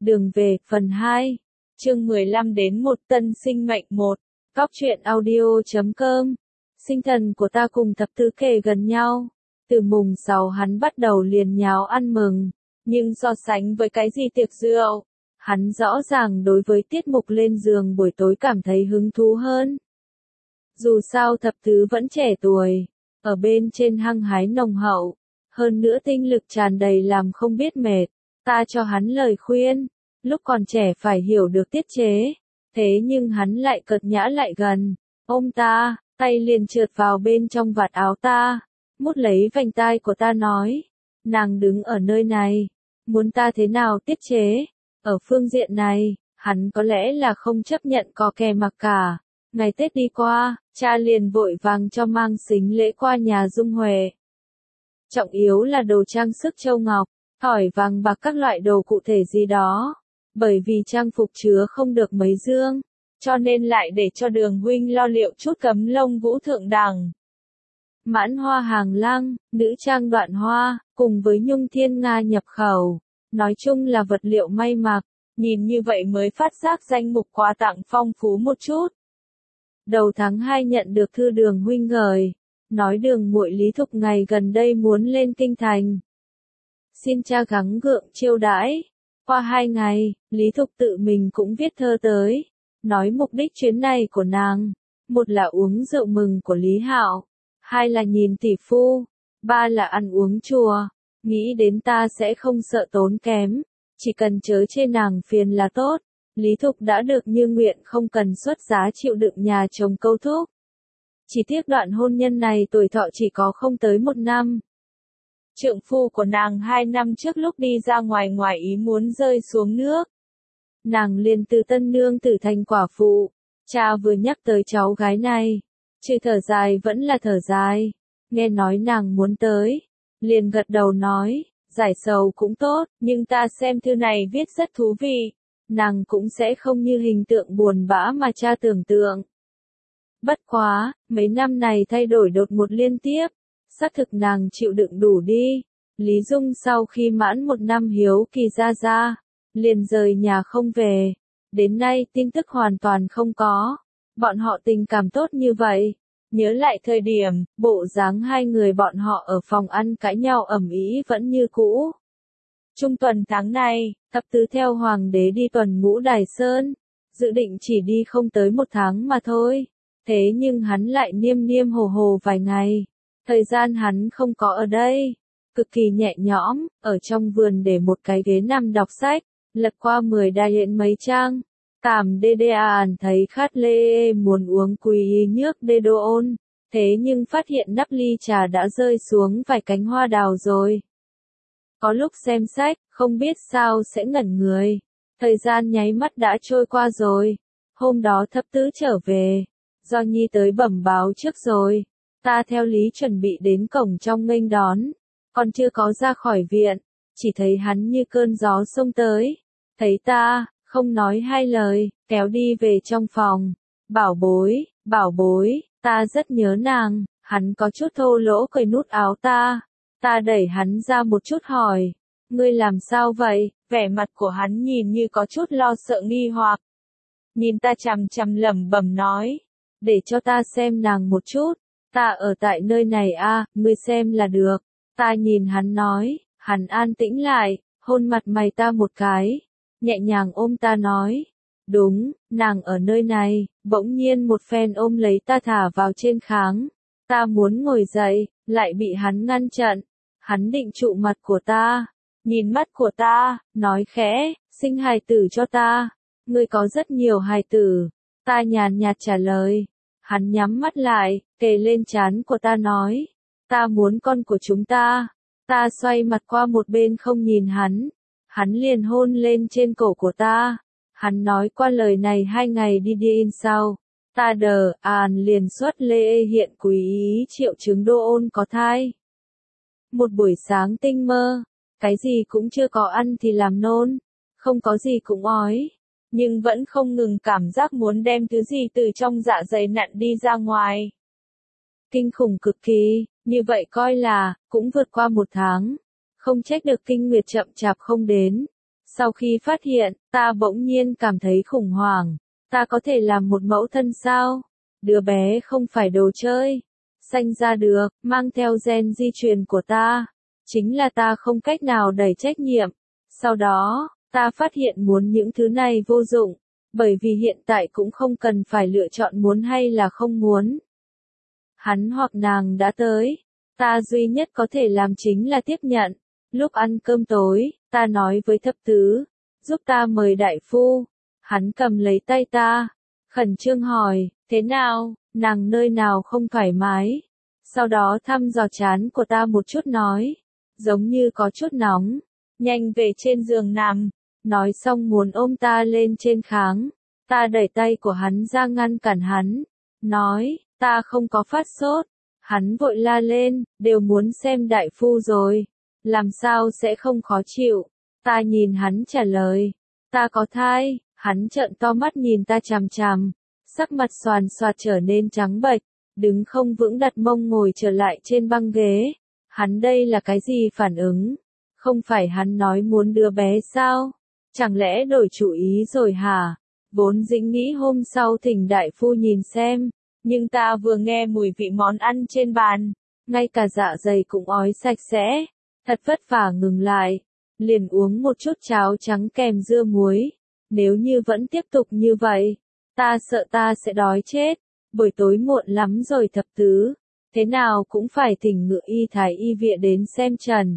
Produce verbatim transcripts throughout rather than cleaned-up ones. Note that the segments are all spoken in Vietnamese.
Đường về, phần hai. Chương mười lăm đến một Tân sinh mệnh một. Góc truyện audio chấm com. Sinh thần của ta cùng thập tứ kề gần nhau. Từ mùng sáu hắn bắt đầu liền nháo ăn mừng. Nhưng so sánh với cái gì tiệc rượu, hắn rõ ràng đối với tiết mục lên giường buổi tối cảm thấy hứng thú hơn. Dù sao thập tứ vẫn trẻ tuổi, ở bên trên hăng hái nồng hậu, hơn nữa tinh lực tràn đầy làm không biết mệt. Ta cho hắn lời khuyên, lúc còn trẻ phải hiểu được tiết chế, thế nhưng hắn lại cợt nhã lại gần, ôm ta, tay liền trượt vào bên trong vạt áo ta, mút lấy vành tai của ta nói, nàng đứng ở nơi này, muốn ta thế nào tiết chế, ở phương diện này, hắn có lẽ là không chấp nhận có kè mặc cả. Ngày Tết đi qua, cha liền vội vàng cho mang sính lễ qua nhà Dung Huệ. Trọng yếu là đồ trang sức châu ngọc, thỏi vàng bạc các loại đồ cụ thể gì đó. Bởi vì trang phục chứa không được mấy dương, cho nên lại để cho Đường huynh lo liệu chút cấm lông vũ thượng đẳng. Mãn hoa hàng lăng, nữ trang đoạn hoa, cùng với nhung thiên nga nhập khẩu. Nói chung là vật liệu may mặc, nhìn như vậy mới phát giác danh mục quà tặng phong phú một chút. Đầu tháng hai nhận được thư Đường huynh gửi, nói Đường muội Lý Thục ngày gần đây muốn lên kinh thành. Xin cha gắng gượng chiêu đãi. Qua hai ngày, Lý Thục tự mình cũng viết thơ tới, nói mục đích chuyến này của nàng, một là uống rượu mừng của Lý Hạo, hai là nhìn tỷ phu, ba là ăn uống chùa, nghĩ đến ta sẽ không sợ tốn kém, chỉ cần chớ chê nàng phiền là tốt. Lý Thục đã được như nguyện không cần xuất giá chịu đựng nhà chồng câu thúc. Chỉ tiếc đoạn hôn nhân này tuổi thọ chỉ có không tới một năm. Trượng phu của nàng hai năm trước lúc đi ra ngoài ngoài ý muốn rơi xuống nước. Nàng liền từ tân nương tử thành quả phụ. Cha vừa nhắc tới cháu gái này, trừ thở dài vẫn là thở dài. Nghe nói nàng muốn tới, liền gật đầu nói, giải sầu cũng tốt, nhưng ta xem thư này viết rất thú vị. Nàng cũng sẽ không như hình tượng buồn bã mà cha tưởng tượng. Bất quá, mấy năm này thay đổi đột ngột liên tiếp. Xác thực nàng chịu đựng đủ đi. Lý Dung sau khi mãn một năm hiếu kỳ ra ra, liền rời nhà không về. Đến nay tin tức hoàn toàn không có. Bọn họ tình cảm tốt như vậy. Nhớ lại thời điểm, bộ dáng hai người bọn họ ở phòng ăn cãi nhau ầm ĩ vẫn như cũ. Trung tuần tháng này, thập tứ theo hoàng đế đi tuần ngũ Đài Sơn. Dự định chỉ đi không tới một tháng mà thôi. Thế nhưng hắn lại niêm niêm hồ hồ vài ngày. Thời gian hắn không có ở đây, cực kỳ nhẹ nhõm, ở trong vườn để một cái ghế nằm đọc sách, lật qua mười đa hiện mấy trang. Cảm đê đê ản thấy khát lê muốn uống quý nước đê đô ôn, thế nhưng phát hiện nắp ly trà đã rơi xuống vài cánh hoa đào rồi. Có lúc xem sách, không biết sao sẽ ngẩn người, thời gian nháy mắt đã trôi qua rồi. Hôm đó thập tứ trở về, do nhi tới bẩm báo trước rồi. Ta theo lý chuẩn bị đến cổng trong nghênh đón, còn chưa có ra khỏi viện, chỉ thấy hắn như cơn gió xông tới, thấy ta, không nói hai lời, kéo đi về trong phòng, bảo bối, bảo bối, ta rất nhớ nàng, hắn có chút thô lỗ cởi nút áo ta, ta đẩy hắn ra một chút hỏi, ngươi làm sao vậy, vẻ mặt của hắn nhìn như có chút lo sợ nghi hoặc, nhìn ta chằm chằm lẩm bẩm nói, để cho ta xem nàng một chút. Ta ở tại nơi này a, à, ngươi xem là được. Ta nhìn hắn nói, hắn an tĩnh lại, hôn mặt mày ta một cái, nhẹ nhàng ôm ta nói, đúng, nàng ở nơi này, bỗng nhiên một phen ôm lấy ta thả vào trên kháng. Ta muốn ngồi dậy, lại bị hắn ngăn chặn. Hắn định trụ mặt của ta, nhìn mắt của ta, nói khẽ, sinh hài tử cho ta. Ngươi có rất nhiều hài tử. Ta nhàn nhạt trả lời. Hắn nhắm mắt lại, kề lên trán của ta nói, ta muốn con của chúng ta. Ta xoay mặt qua một bên không nhìn hắn, hắn liền hôn lên trên cổ của ta. Hắn nói qua lời này hai ngày đi đi in sau. Ta đờ, àn liền xuất lê hiện quý ý triệu chứng đô ôn có thai. Một buổi sáng tinh mơ, cái gì cũng chưa có ăn thì làm nôn, không có gì cũng ói. Nhưng vẫn không ngừng cảm giác muốn đem thứ gì từ trong dạ dày nặn đi ra ngoài. Kinh khủng cực kỳ, như vậy coi là, cũng vượt qua một tháng. Không trách được kinh nguyệt chậm chạp không đến. Sau khi phát hiện, ta bỗng nhiên cảm thấy khủng hoảng. Ta có thể làm một mẫu thân sao? Đứa bé không phải đồ chơi. Sanh ra được, mang theo gen di truyền của ta. Chính là ta không cách nào đẩy trách nhiệm. Sau đó, ta phát hiện muốn những thứ này vô dụng. Bởi vì hiện tại cũng không cần phải lựa chọn muốn hay là không muốn. Hắn hoặc nàng đã tới. Ta duy nhất có thể làm chính là tiếp nhận. Lúc ăn cơm tối, ta nói với thập tứ, giúp ta mời đại phu. Hắn cầm lấy tay ta, khẩn trương hỏi, thế nào, nàng nơi nào không thoải mái. Sau đó thăm dò trán của ta một chút nói, giống như có chút nóng, nhanh về trên giường nằm. Nói xong muốn ôm ta lên trên kháng. Ta đẩy tay của hắn ra ngăn cản hắn, nói, ta không có phát sốt. Hắn vội la lên, đều muốn xem đại phu rồi. Làm sao sẽ không khó chịu? Ta nhìn hắn trả lời, ta có thai. Hắn trợn to mắt nhìn ta chằm chằm, sắc mặt xoàn xoạt trở nên trắng bệch, đứng không vững đặt mông ngồi trở lại trên băng ghế. Hắn đây là cái gì phản ứng? Không phải hắn nói muốn đứa bé sao? Chẳng lẽ đổi chủ ý rồi hả? Vốn dĩnh nghĩ hôm sau thỉnh đại phu nhìn xem, nhưng ta vừa nghe mùi vị món ăn trên bàn, ngay cả dạ dày cũng ói sạch sẽ, thật vất vả ngừng lại, liền uống một chút cháo trắng kèm dưa muối. Nếu như vẫn tiếp tục như vậy, ta sợ ta sẽ đói chết. Buổi tối muộn lắm rồi thập tứ, thế nào cũng phải thỉnh ngự y thái y viện đến xem trần.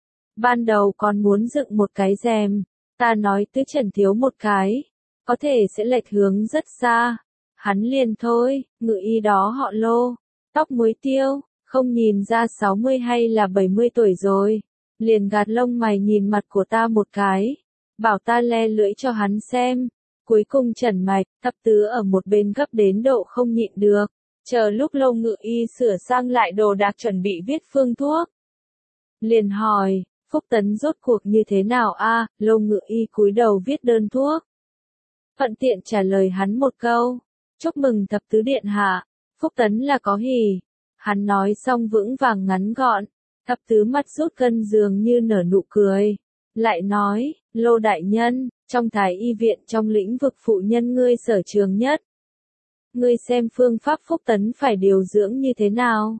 Ban đầu còn muốn dựng một cái rèm, ta nói tứ trần thiếu một cái, có thể sẽ lệch hướng rất xa. Hắn liền thôi, ngự y đó họ Lô, tóc muối tiêu, không nhìn ra sáu mươi hay là bảy mươi tuổi rồi. Liền gạt lông mày nhìn mặt của ta một cái, bảo ta le lưỡi cho hắn xem. Cuối cùng trần mạch, thập tứ ở một bên gấp đến độ không nhịn được. Chờ lúc Lâu ngự y sửa sang lại đồ đạc chuẩn bị viết phương thuốc. Liền hỏi, Phúc Tấn rốt cuộc như thế nào a? Lâu ngự y cúi đầu viết đơn thuốc. Thuận tiện trả lời hắn một câu, chúc mừng thập tứ điện hạ, Phúc Tấn là có hỉ. Hắn nói xong vững vàng ngắn gọn, thập tứ mặt rút cân dường như nở nụ cười. Lại nói, Lô đại nhân, trong thái y viện trong lĩnh vực phụ nhân ngươi sở trường nhất. Ngươi xem phương pháp Phúc Tấn phải điều dưỡng như thế nào?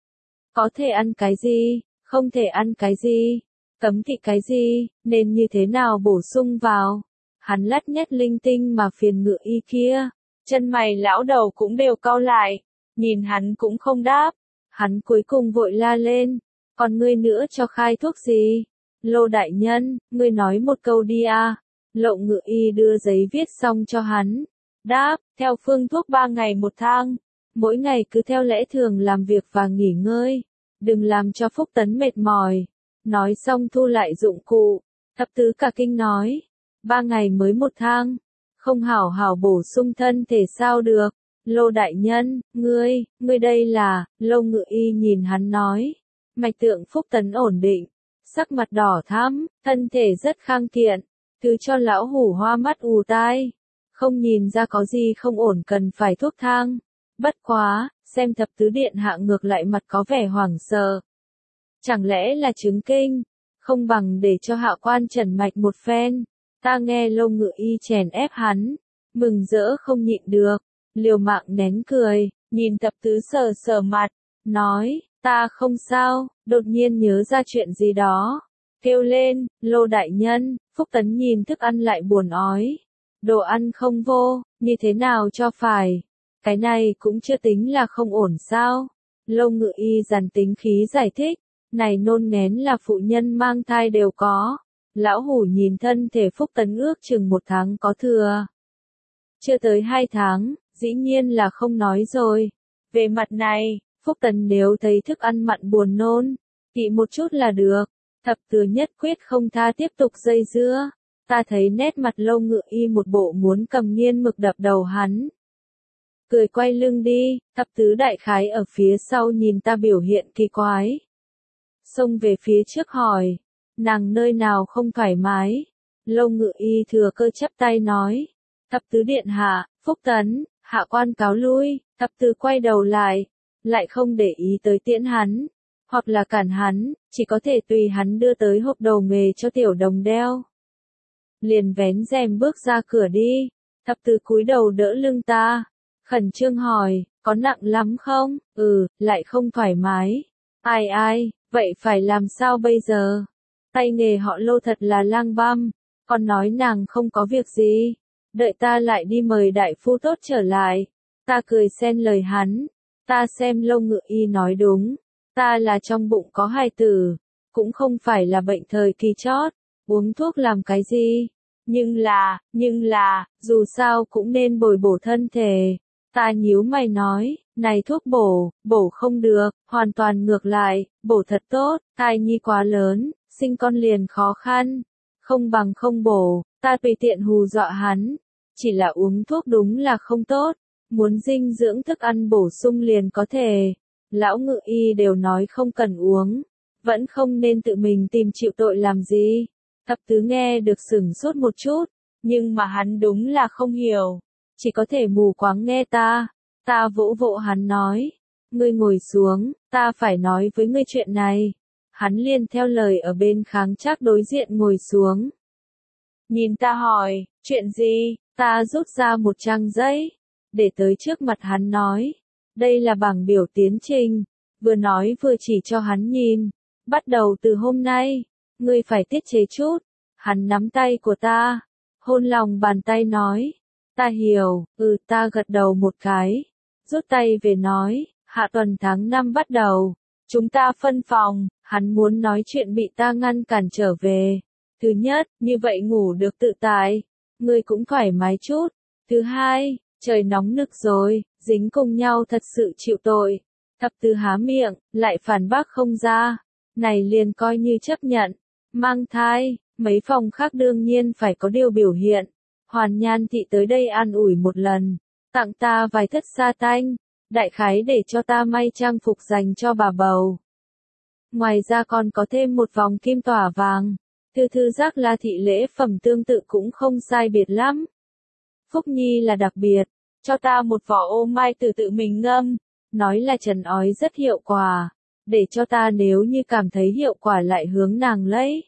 Có thể ăn cái gì, không thể ăn cái gì, cấm kỵ cái gì, nên như thế nào bổ sung vào? Hắn lắt nhét linh tinh mà phiền ngự y kia, chân mày lão đầu cũng đều cau lại, nhìn hắn cũng không đáp. Hắn cuối cùng vội la lên, còn ngươi nữa cho khai thuốc gì? Lô đại nhân, ngươi nói một câu đi a. Lộ ngự y đưa giấy viết xong cho hắn. Đáp, theo phương thuốc ba ngày một thang. Mỗi ngày cứ theo lẽ thường làm việc và nghỉ ngơi. Đừng làm cho Phúc Tấn mệt mỏi. Nói xong thu lại dụng cụ. Thập tứ cả kinh nói. Ba ngày mới một thang. Không hảo hảo bổ sung thân thể sao được. Lô đại nhân, ngươi, ngươi đây là, Lô ngự y nhìn hắn nói. Mạch tượng Phúc Tấn ổn định. Sắc mặt đỏ thắm, thân thể rất khang kiện. Thứ cho lão hủ hoa mắt ù tai. Không nhìn ra có gì không ổn cần phải thuốc thang. Bất quá, xem thập tứ điện hạ ngược lại mặt có vẻ hoảng sợ. Chẳng lẽ là chứng kinh? Không bằng để cho hạ quan trần mạch một phen. Ta nghe Lâu ngự y chèn ép hắn. Mừng rỡ không nhịn được. Liều mạng nén cười, nhìn thập tứ sờ sờ mặt. Nói, ta không sao, đột nhiên nhớ ra chuyện gì đó. Kêu lên, Lô đại nhân, Phúc Tấn nhìn thức ăn lại buồn ói. Đồ ăn không vô, như thế nào cho phải? Cái này cũng chưa tính là không ổn sao? Lâu ngự y dằn tính khí giải thích. Này nôn ngén là phụ nhân mang thai đều có. Lão hủ nhìn thân thể Phúc Tấn ước chừng một tháng có thừa. Chưa tới hai tháng, dĩ nhiên là không nói rồi. Về mặt này, Phúc Tấn nếu thấy thức ăn mặn buồn nôn, kỵ một chút là được. Thập tứ nhất quyết không tha tiếp tục dây dưa. Ta thấy nét mặt Lâu ngự y một bộ muốn cầm nghiên mực đập đầu hắn. Cười quay lưng đi, thập tứ đại khái ở phía sau nhìn ta biểu hiện kỳ quái. Xông về phía trước hỏi, nàng nơi nào không thoải mái? Lâu ngự y thừa cơ chắp tay nói, thập tứ điện hạ, Phúc Tấn, hạ quan cáo lui. Thập tứ quay đầu lại, lại không để ý tới tiễn hắn, hoặc là cản hắn, chỉ có thể tùy hắn đưa tới hộp đầu nghề cho tiểu đồng đeo. liền vén rèm bước ra cửa đi. Thập tứ cúi đầu đỡ lưng ta, khẩn trương hỏi, có nặng lắm không? Ừ, lại không thoải mái. Ai ai, vậy phải làm sao bây giờ? Tay nghề họ Lô thật là lang băm, còn nói nàng không có việc gì. Đợi ta lại đi mời đại phu tốt trở lại. Ta cười xen lời hắn, ta xem Lâu Ngự Y nói đúng. Ta là trong bụng có hài tử, cũng không phải là bệnh thời kỳ chót, uống thuốc làm cái gì? Nhưng là, nhưng là, dù sao cũng nên bồi bổ thân thể. Ta nhíu mày nói, này thuốc bổ, bổ không được, hoàn toàn ngược lại, bổ thật tốt, thai nhi quá lớn, sinh con liền khó khăn, không bằng không bổ, ta tùy tiện hù dọa hắn, chỉ là uống thuốc đúng là không tốt, muốn dinh dưỡng thức ăn bổ sung liền có thể. Lão Ngự Y đều nói không cần uống, vẫn không nên tự mình tìm chịu tội làm gì. Thập tứ nghe được sửng sốt một chút, nhưng mà hắn đúng là không hiểu, chỉ có thể mù quáng nghe ta. Ta vỗ vỗ hắn nói, ngươi ngồi xuống, ta phải nói với ngươi chuyện này. Hắn liền theo lời ở bên kháng trác đối diện ngồi xuống. Nhìn ta hỏi, chuyện gì? Ta rút ra một trang giấy, để tới trước mặt hắn nói, đây là bảng biểu tiến trình, vừa nói vừa chỉ cho hắn nhìn. Bắt đầu từ hôm nay, ngươi phải tiết chế chút. Hắn nắm tay của ta, hôn lòng bàn tay nói, ta hiểu, ừ ta gật đầu một cái, rút tay về nói, hạ tuần tháng năm bắt đầu, chúng ta phân phòng, hắn muốn nói chuyện bị ta ngăn cản trở về. Thứ nhất, như vậy ngủ được tự tại, ngươi cũng thoải mái chút. Thứ hai, trời nóng nực rồi, dính cùng nhau thật sự chịu tội. Thập tứ há miệng, lại phản bác không ra, này liền coi như chấp nhận. Mang thai, mấy phòng khác đương nhiên phải có điều biểu hiện. Hoàn Nhan thị tới đây an ủi một lần, tặng ta vài thất sa tanh, đại khái để cho ta may trang phục dành cho bà bầu. Ngoài ra còn có thêm một vòng kim tỏa vàng. Thư thư giác La thị lễ phẩm tương tự cũng không sai biệt lắm. Phúc Nhi là đặc biệt, cho ta một vỏ ô mai từ tự mình ngâm, nói là trần ói rất hiệu quả, để cho ta nếu như cảm thấy hiệu quả lại hướng nàng lấy.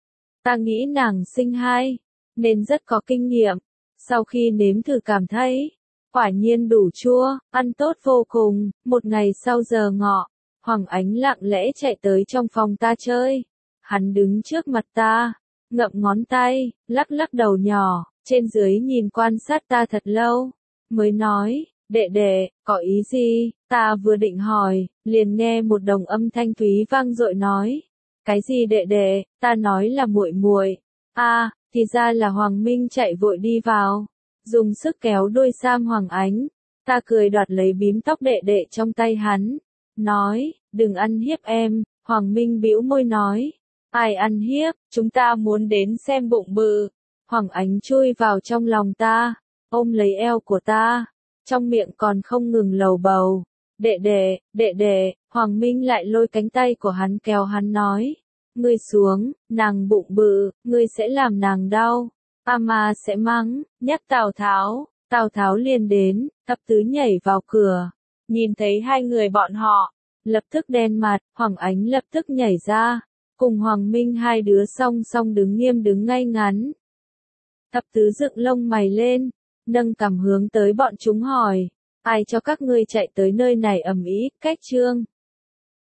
Ta nghĩ nàng sinh hai, nên rất có kinh nghiệm, sau khi nếm thử cảm thấy, quả nhiên đủ chua, ăn tốt vô cùng. Một ngày sau giờ ngọ, Hoàng Ánh lặng lẽ chạy tới trong phòng ta chơi. Hắn đứng trước mặt ta, ngậm ngón tay, lắc lắc đầu nhỏ, trên dưới nhìn quan sát ta thật lâu, mới nói, đệ đệ, có ý gì? Ta vừa định hỏi, liền nghe một đồng âm thanh thúy vang dội nói, cái gì đệ đệ? Ta nói là muội muội. A, à, thì ra là Hoàng Minh chạy vội đi vào, dùng sức kéo đôi sam Hoàng Ánh. Ta cười đoạt lấy bím tóc đệ đệ trong tay hắn, nói, đừng ăn hiếp em. Hoàng Minh bĩu môi nói, ai ăn hiếp, chúng ta muốn đến xem bụng bự. Hoàng Ánh chui vào trong lòng ta, ôm lấy eo của ta, trong miệng còn không ngừng lầu bầu, đệ đệ, đệ đệ. Hoàng Minh lại lôi cánh tay của hắn kéo hắn nói, ngươi xuống, nàng bụng bự, ngươi sẽ làm nàng đau, a ma sẽ mắng. Nhắc Tào Tháo, Tào Tháo liền đến, thập tứ nhảy vào cửa, nhìn thấy hai người bọn họ, lập tức đen mặt. Hoàng Ánh lập tức nhảy ra, cùng Hoàng Minh hai đứa song song đứng nghiêm đứng ngay ngắn. Thập tứ dựng lông mày lên, nâng cằm hướng tới bọn chúng hỏi, ai cho các ngươi chạy tới nơi này ầm ĩ? Cách trương.